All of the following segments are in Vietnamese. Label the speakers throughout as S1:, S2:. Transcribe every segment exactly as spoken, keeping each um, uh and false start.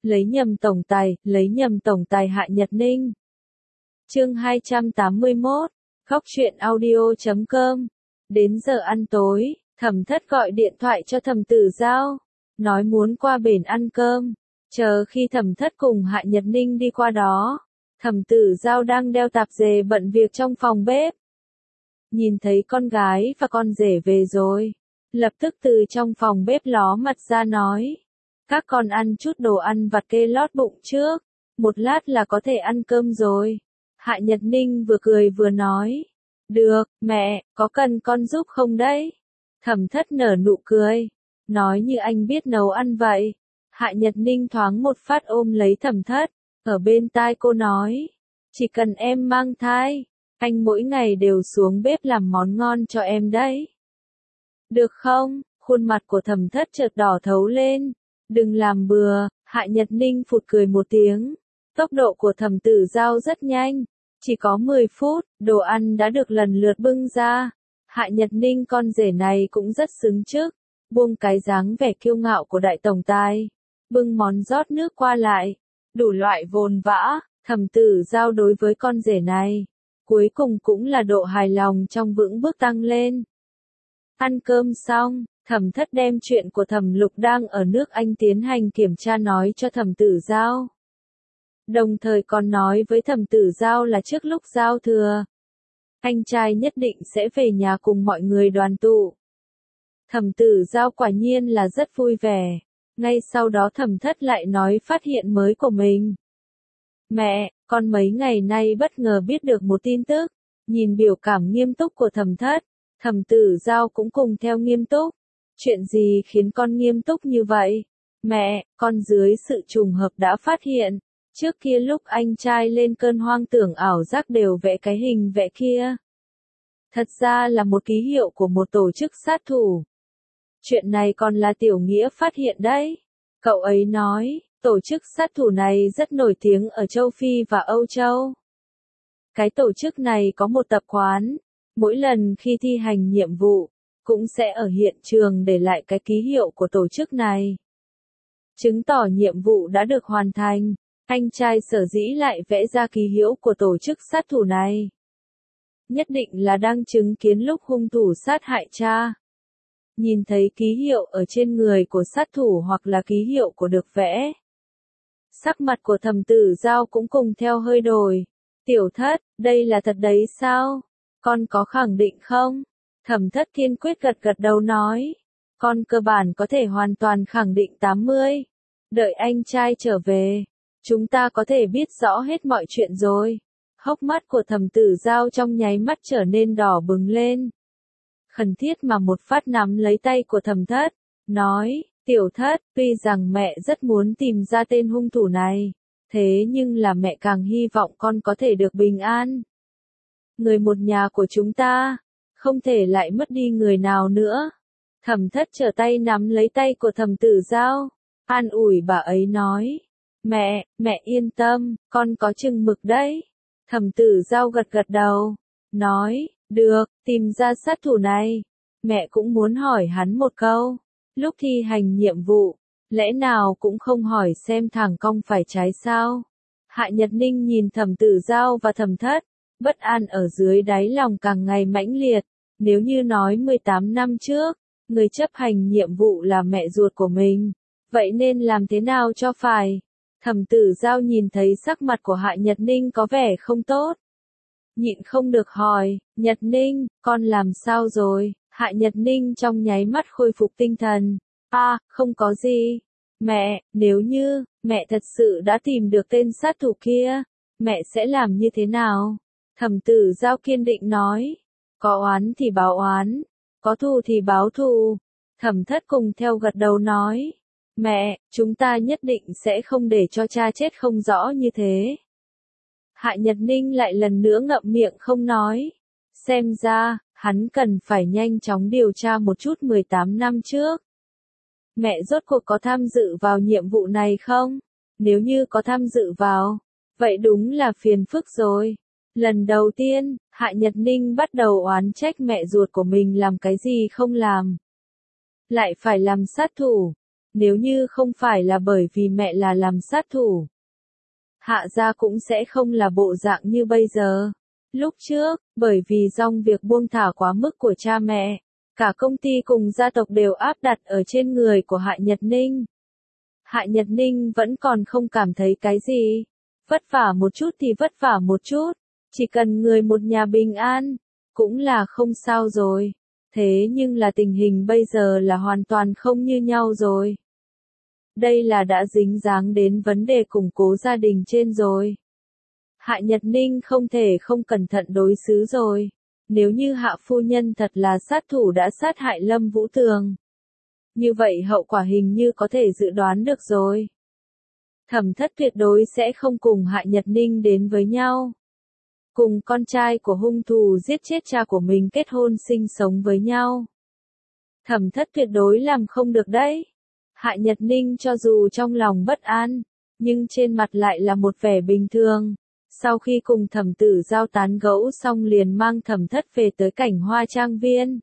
S1: lấy nhầm tổng tài, lấy nhầm tổng tài Hạ Nhật Ninh. Chương hai trăm tám mươi mốt, khóc chuyện audio chấm com. Đến giờ ăn tối, Thẩm Thất gọi điện thoại cho Thẩm Tử Giao, nói muốn qua bển ăn cơm. Chờ khi Thẩm Thất cùng Hạ Nhật Ninh đi qua đó, Thẩm Tử Giao đang đeo tạp dề bận việc trong phòng bếp. Nhìn thấy con gái và con rể về rồi, lập tức từ trong phòng bếp ló mặt ra nói, các con ăn chút đồ ăn vặt kê lót bụng trước, một lát là có thể ăn cơm rồi. Hạ Nhật Ninh vừa cười vừa nói, được, mẹ, có cần con giúp không đấy? Thẩm Thất nở nụ cười, nói như anh biết nấu ăn vậy. Hạ Nhật Ninh thoáng một phát ôm lấy Thẩm Thất, ở bên tai cô nói, chỉ cần em mang thai, anh mỗi ngày đều xuống bếp làm món ngon cho em đấy. Được không? Khuôn mặt của Thẩm Thất chợt đỏ thấu lên. Đừng làm bừa. Hạ Nhật Ninh phụt cười một tiếng. Tốc độ của Thẩm Tử Giao rất nhanh. Chỉ có mười phút, đồ ăn đã được lần lượt bưng ra. Hạ Nhật Ninh con rể này cũng rất xứng trước. Buông cái dáng vẻ kiêu ngạo của đại tổng tài. Bưng món rót nước qua lại. Đủ loại vồn vã. Thẩm Tử Giao đối với con rể này, cuối cùng cũng là độ hài lòng trong vững bước tăng lên. Ăn cơm xong, Thẩm Thất đem chuyện của Thẩm Lục đang ở nước Anh tiến hành kiểm tra nói cho Thẩm Tử Giao. Đồng thời còn nói với Thẩm Tử Giao là trước lúc giao thừa, anh trai nhất định sẽ về nhà cùng mọi người đoàn tụ. Thẩm Tử Giao quả nhiên là rất vui vẻ. Ngay sau đó Thẩm Thất lại nói phát hiện mới của mình. Mẹ, con mấy ngày nay bất ngờ biết được một tin tức. Nhìn biểu cảm nghiêm túc của Thẩm Thất, Thẩm Tử Giao cũng cùng theo nghiêm túc. Chuyện gì khiến con nghiêm túc như vậy? Mẹ, con dưới sự trùng hợp đã phát hiện. Trước kia lúc anh trai lên cơn hoang tưởng ảo giác đều vẽ cái hình vẽ kia. Thật ra là một ký hiệu của một tổ chức sát thủ. Chuyện này còn là Tiểu Nghĩa phát hiện đấy. Cậu ấy nói, tổ chức sát thủ này rất nổi tiếng ở châu Phi và Âu Châu. Cái tổ chức này có một tập quán, mỗi lần khi thi hành nhiệm vụ, cũng sẽ ở hiện trường để lại cái ký hiệu của tổ chức này. Chứng tỏ nhiệm vụ đã được hoàn thành, anh trai sở dĩ lại vẽ ra ký hiệu của tổ chức sát thủ này. Nhất định là đang chứng kiến lúc hung thủ sát hại cha. Nhìn thấy ký hiệu ở trên người của sát thủ hoặc là ký hiệu của được vẽ. Sắc mặt của Thẩm Tử Giao cũng cùng theo hơi đổi. Tiểu Thất, đây là thật đấy sao? Con có khẳng định không? Thẩm Thất kiên quyết gật gật đầu nói. Con cơ bản có thể hoàn toàn khẳng định tám mươi. Đợi anh trai trở về, chúng ta có thể biết rõ hết mọi chuyện rồi. Hốc mắt của Thẩm Tử Giao trong nháy mắt trở nên đỏ bừng lên. Khẩn thiết mà một phát nắm lấy tay của Thẩm Thất, nói, Tiểu Thất, tuy rằng mẹ rất muốn tìm ra tên hung thủ này, thế nhưng là mẹ càng hy vọng con có thể được bình an. Người một nhà của chúng ta, không thể lại mất đi người nào nữa. Thẩm Thất trở tay nắm lấy tay của Thẩm Tử Giao, an ủi bà ấy nói, mẹ, mẹ yên tâm, con có chừng mực đấy. Thẩm Tử Giao gật gật đầu, nói, được, tìm ra sát thủ này. Mẹ cũng muốn hỏi hắn một câu. Lúc thi hành nhiệm vụ, lẽ nào cũng không hỏi xem thẳng cong phải trái sao? Hạ Nhật Ninh nhìn Thẩm Tử Giao và Thẩm Thất, bất an ở dưới đáy lòng càng ngày mãnh liệt. Nếu như nói mười tám năm trước, người chấp hành nhiệm vụ là mẹ ruột của mình, vậy nên làm thế nào cho phải? Thẩm Tử Giao nhìn thấy sắc mặt của Hạ Nhật Ninh có vẻ không tốt. Nhịn không được hỏi, Nhật Ninh, con làm sao rồi? Hạ Nhật Ninh trong nháy mắt khôi phục tinh thần. À, không có gì. Mẹ, nếu như, mẹ thật sự đã tìm được tên sát thủ kia, mẹ sẽ làm như thế nào? Thẩm Tử Giao kiên định nói. Có oán thì báo oán, có thù thì báo thù. Thẩm Thất cùng theo gật đầu nói. Mẹ, chúng ta nhất định sẽ không để cho cha chết không rõ như thế. Hạ Nhật Ninh lại lần nữa ngậm miệng không nói. Xem ra, hắn cần phải nhanh chóng điều tra một chút mười tám năm trước. Mẹ rốt cuộc có tham dự vào nhiệm vụ này không? Nếu như có tham dự vào, vậy đúng là phiền phức rồi. Lần đầu tiên, Hạ Nhật Ninh bắt đầu oán trách mẹ ruột của mình làm cái gì không làm. Lại phải làm sát thủ. Nếu như không phải là bởi vì mẹ là làm sát thủ, Hạ gia cũng sẽ không là bộ dạng như bây giờ. Lúc trước, bởi vì dòng việc buông thả quá mức của cha mẹ, cả công ty cùng gia tộc đều áp đặt ở trên người của Hạ Nhật Ninh. Hạ Nhật Ninh vẫn còn không cảm thấy cái gì. Vất vả một chút thì vất vả một chút, chỉ cần người một nhà bình an, cũng là không sao rồi. Thế nhưng là tình hình bây giờ là hoàn toàn không như nhau rồi. Đây là đã dính dáng đến vấn đề củng cố gia đình trên rồi. Hạ Nhật Ninh không thể không cẩn thận đối xứ rồi. Nếu như Hạ phu nhân thật là sát thủ đã sát hại Lâm Vũ Tường, như vậy hậu quả hình như có thể dự đoán được rồi. Thẩm Thất tuyệt đối sẽ không cùng Hạ Nhật Ninh đến với nhau. Cùng con trai của hung thủ giết chết cha của mình kết hôn sinh sống với nhau. Thẩm Thất tuyệt đối làm không được đấy. Hạ Nhật Ninh cho dù trong lòng bất an, nhưng trên mặt lại là một vẻ bình thường. Sau khi cùng Thẩm Tử Giao tán gẫu xong liền mang Thẩm Thất về tới Cảnh Hoa Trang Viên.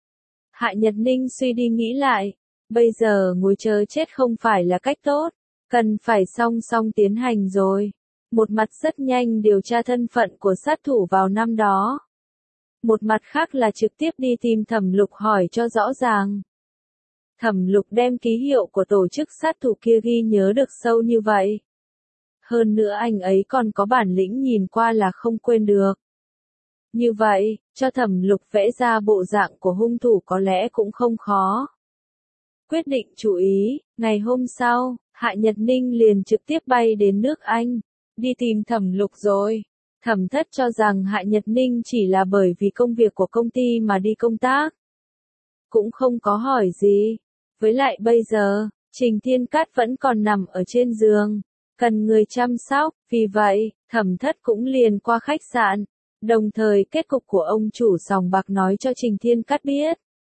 S1: Hạ Nhật Ninh suy đi nghĩ lại, bây giờ ngồi chờ chết không phải là cách tốt, cần phải song song tiến hành rồi. Một mặt rất nhanh điều tra thân phận của sát thủ vào năm đó. Một mặt khác là trực tiếp đi tìm Thẩm Lục hỏi cho rõ ràng. Thẩm Lục đem ký hiệu của tổ chức sát thủ kia ghi nhớ được sâu như vậy. Hơn nữa anh ấy còn có bản lĩnh nhìn qua là không quên được. Như vậy, cho Thẩm Lục vẽ ra bộ dạng của hung thủ có lẽ cũng không khó. Quyết định chú ý, ngày hôm sau, Hạ Nhật Ninh liền trực tiếp bay đến nước Anh, đi tìm Thẩm Lục rồi. Thẩm Thất cho rằng Hạ Nhật Ninh chỉ là bởi vì công việc của công ty mà đi công tác. Cũng không có hỏi gì. Với lại bây giờ, Trình Thiên Cát vẫn còn nằm ở trên giường, cần người chăm sóc, vì vậy, Thẩm Thất cũng liền qua khách sạn, đồng thời kết cục của ông chủ sòng bạc nói cho Trình Thiên Cát biết.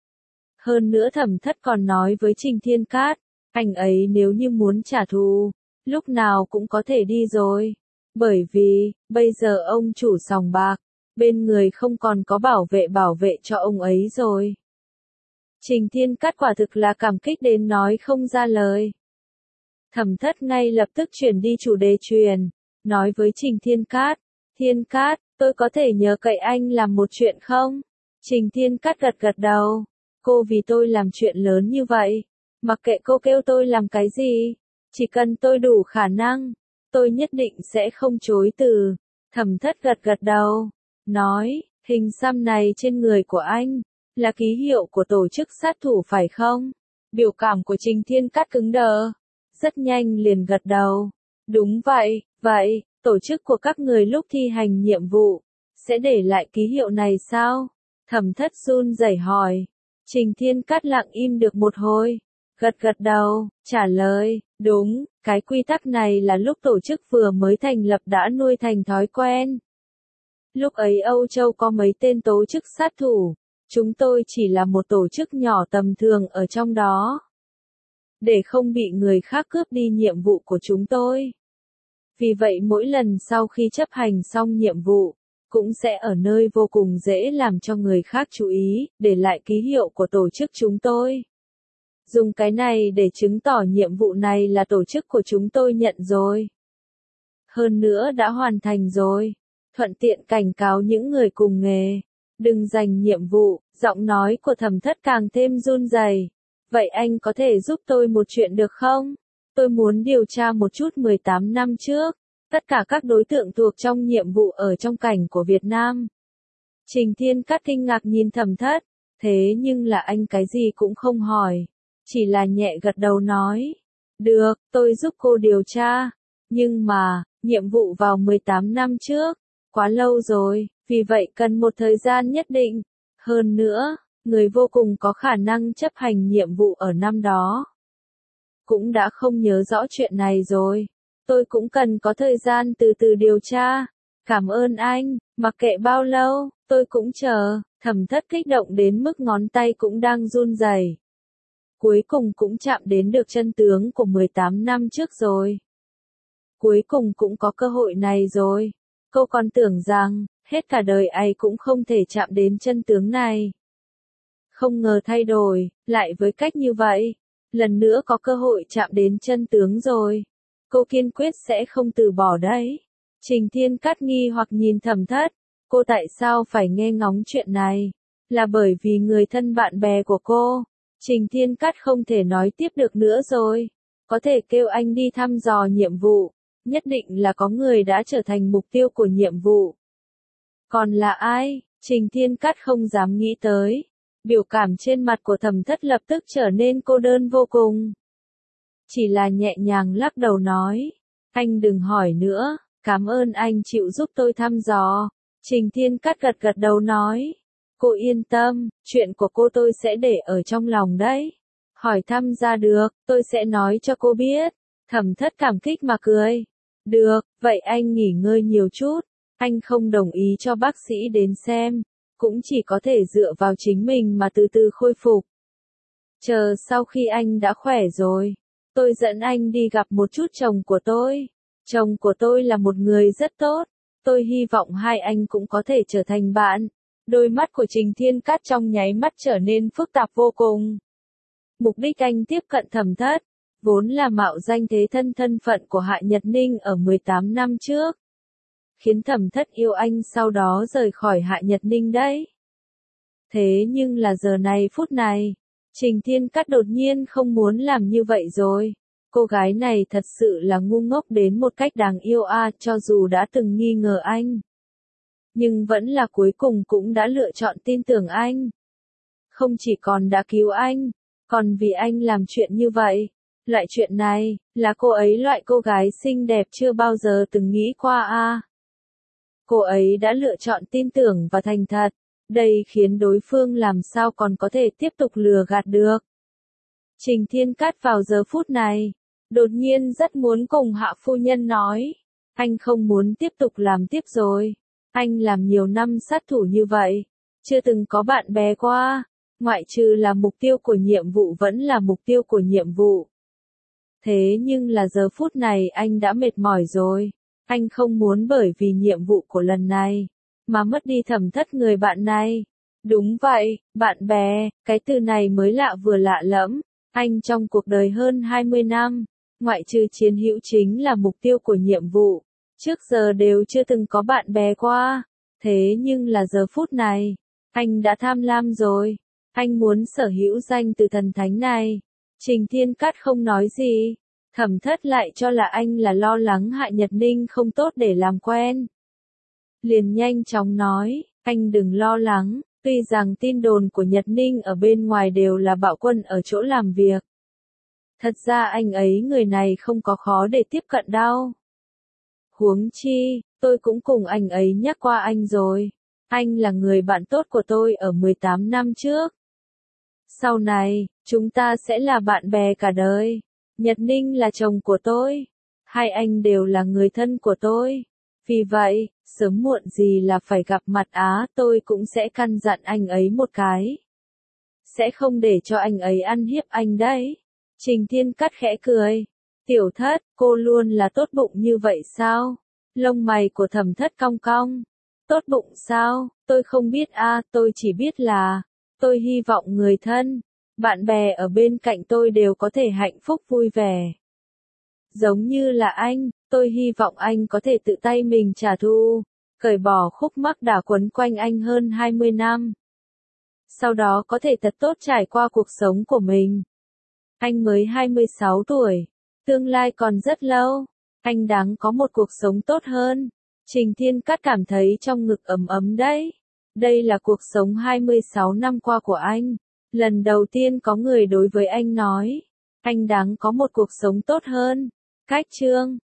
S1: Hơn nữa Thẩm Thất còn nói với Trình Thiên Cát, anh ấy nếu như muốn trả thù, lúc nào cũng có thể đi rồi. Bởi vì, bây giờ ông chủ sòng bạc, bên người không còn có bảo vệ bảo vệ cho ông ấy rồi. Trình Thiên Cát quả thực là cảm kích đến nói không ra lời. Thẩm Thất ngay lập tức chuyển đi chủ đề truyền, nói với Trình Thiên Cát, Thiên Cát, tôi có thể nhờ cậy anh làm một chuyện không? Trình Thiên Cát gật gật đầu, cô vì tôi làm chuyện lớn như vậy, mặc kệ cô kêu tôi làm cái gì, chỉ cần tôi đủ khả năng, tôi nhất định sẽ không chối từ. Thẩm Thất gật gật đầu, nói, hình xăm này trên người của anh, là ký hiệu của tổ chức sát thủ phải không? Biểu cảm của Trình Thiên Cát cứng đờ, rất nhanh liền gật đầu. Đúng vậy, vậy, tổ chức của các người lúc thi hành nhiệm vụ, sẽ để lại ký hiệu này sao? Thẩm Thất run rẩy hỏi. Trình Thiên Cát lặng im được một hồi, gật gật đầu, trả lời, đúng, cái quy tắc này là lúc tổ chức vừa mới thành lập đã nuôi thành thói quen. Lúc ấy Âu Châu có mấy tên tổ chức sát thủ, chúng tôi chỉ là một tổ chức nhỏ tầm thường ở trong đó. Để không bị người khác cướp đi nhiệm vụ của chúng tôi. Vì vậy mỗi lần sau khi chấp hành xong nhiệm vụ, cũng sẽ ở nơi vô cùng dễ làm cho người khác chú ý, để lại ký hiệu của tổ chức chúng tôi. Dùng cái này để chứng tỏ nhiệm vụ này là tổ chức của chúng tôi nhận rồi. Hơn nữa đã hoàn thành rồi. Thuận tiện cảnh cáo những người cùng nghề. Đừng giành nhiệm vụ, giọng nói của Thẩm Thất càng thêm run rẩy. Vậy anh có thể giúp tôi một chuyện được không? Tôi muốn điều tra một chút mười tám năm trước. Tất cả các đối tượng thuộc trong nhiệm vụ ở trong cảnh của Việt Nam. Trình Thiên Cát kinh ngạc nhìn Thẩm Thất. Thế nhưng là anh cái gì cũng không hỏi. Chỉ là nhẹ gật đầu nói. Được, tôi giúp cô điều tra. Nhưng mà, nhiệm vụ vào mười tám năm trước. Quá lâu rồi, vì vậy cần một thời gian nhất định. Hơn nữa, người vô cùng có khả năng chấp hành nhiệm vụ ở năm đó. Cũng đã không nhớ rõ chuyện này rồi. Tôi cũng cần có thời gian từ từ điều tra. Cảm ơn anh, mặc kệ bao lâu, tôi cũng chờ. Thẩm Thất kích động đến mức ngón tay cũng đang run rẩy. Cuối cùng cũng chạm đến được chân tướng của mười tám năm trước rồi. Cuối cùng cũng có cơ hội này rồi. Cô còn tưởng rằng, hết cả đời ấy cũng không thể chạm đến chân tướng này. Không ngờ thay đổi, lại với cách như vậy. lần nữa có cơ hội chạm đến chân tướng rồi. Cô kiên quyết sẽ không từ bỏ đấy. Trình Thiên Cát nghi hoặc nhìn Thẩm Thất, cô tại sao phải nghe ngóng chuyện này? Là bởi vì người thân bạn bè của cô. Trình Thiên Cát không thể nói tiếp được nữa rồi. Có thể kêu anh đi thăm dò nhiệm vụ. Nhất định là có người đã trở thành mục tiêu của nhiệm vụ. Còn là ai? Trình Thiên Cát không dám nghĩ tới. Biểu cảm trên mặt của Thẩm Thất lập tức trở nên cô đơn vô cùng. Chỉ là nhẹ nhàng lắc đầu nói. Anh đừng hỏi nữa, cảm ơn anh chịu giúp tôi thăm dò. Trình Thiên Cát gật gật đầu nói. Cô yên tâm, chuyện của cô tôi sẽ để ở trong lòng đấy. Hỏi thăm ra được, tôi sẽ nói cho cô biết. Thẩm Thất cảm kích mà cười. Được, vậy anh nghỉ ngơi nhiều chút. Anh không đồng ý cho bác sĩ đến xem. Cũng chỉ có thể dựa vào chính mình mà từ từ khôi phục. Chờ sau khi anh đã khỏe rồi, tôi dẫn anh đi gặp một chút chồng của tôi. Chồng của tôi là một người rất tốt. Tôi hy vọng hai anh cũng có thể trở thành bạn. Đôi mắt của Trình Thiên Cát trong nháy mắt trở nên phức tạp vô cùng. Mục đích anh tiếp cận Thẩm Thất, vốn là mạo danh thế thân thân phận của Hạ Nhật Ninh ở mười tám năm trước. Khiến Thẩm Thất yêu anh sau đó rời khỏi Hạ Nhật Ninh đấy. Thế nhưng là giờ này phút này, Trình Thiên Cát đột nhiên không muốn làm như vậy rồi. Cô gái này thật sự là ngu ngốc đến một cách đáng yêu a, cho dù đã từng nghi ngờ anh. Nhưng vẫn là cuối cùng cũng đã lựa chọn tin tưởng anh. Không chỉ còn đã cứu anh, còn vì anh làm chuyện như vậy. Loại chuyện này, là cô ấy loại cô gái xinh đẹp chưa bao giờ từng nghĩ qua a. Cô ấy đã lựa chọn tin tưởng và thành thật. Đây khiến đối phương làm sao còn có thể tiếp tục lừa gạt được. Trình Thiên Cát vào giờ phút này, đột nhiên rất muốn cùng Hạ phu nhân nói. Anh không muốn tiếp tục làm tiếp rồi. Anh làm nhiều năm sát thủ như vậy, chưa từng có bạn bè qua, ngoại trừ là mục tiêu của nhiệm vụ vẫn là mục tiêu của nhiệm vụ. Thế nhưng là giờ phút này anh đã mệt mỏi rồi. Anh không muốn bởi vì nhiệm vụ của lần này, mà mất đi Thẩm Thất người bạn này. Đúng vậy, bạn bè, cái từ này mới lạ vừa lạ lẫm. Anh trong cuộc đời hơn hai mươi năm, ngoại trừ chiến hữu chính là mục tiêu của nhiệm vụ. Trước giờ đều chưa từng có bạn bè qua. Thế nhưng là giờ phút này, anh đã tham lam rồi. Anh muốn sở hữu danh từ thần thánh này. Trình Thiên Cát không nói gì. Thẩm Thất lại cho là anh là lo lắng Hạ Nhật Ninh không tốt để làm quen. Liền nhanh chóng nói, anh đừng lo lắng, tuy rằng tin đồn của Nhật Ninh ở bên ngoài đều là bạo quân ở chỗ làm việc. Thật ra anh ấy người này không có khó để tiếp cận đâu. Huống chi, tôi cũng cùng anh ấy nhắc qua anh rồi. Anh là người bạn tốt của tôi ở mười tám năm trước. Sau này, chúng ta sẽ là bạn bè cả đời. Nhật Ninh là chồng của tôi. Hai anh đều là người thân của tôi. Vì vậy, sớm muộn gì là phải gặp mặt á, tôi cũng sẽ căn dặn anh ấy một cái. Sẽ không để cho anh ấy ăn hiếp anh đấy. Trình Thiên Cát khẽ cười. Tiểu Thất, cô luôn là tốt bụng như vậy sao? Lông mày của Thẩm Thất cong cong. Tốt bụng sao? Tôi không biết a, tôi chỉ biết là, tôi hy vọng người thân, bạn bè ở bên cạnh tôi đều có thể hạnh phúc vui vẻ. Giống như là anh, tôi hy vọng anh có thể tự tay mình trả thù, cởi bỏ khúc mắc đã quấn quanh anh hơn hai mươi năm. Sau đó có thể thật tốt trải qua cuộc sống của mình. Anh mới hai mươi sáu tuổi, tương lai còn rất lâu, anh đáng có một cuộc sống tốt hơn. Trình Thiên Cát cảm thấy trong ngực ấm ấm đấy. Đây là cuộc sống hai mươi sáu năm qua của anh. Lần đầu tiên có người đối với anh nói, anh đáng có một cuộc sống tốt hơn. Cách chương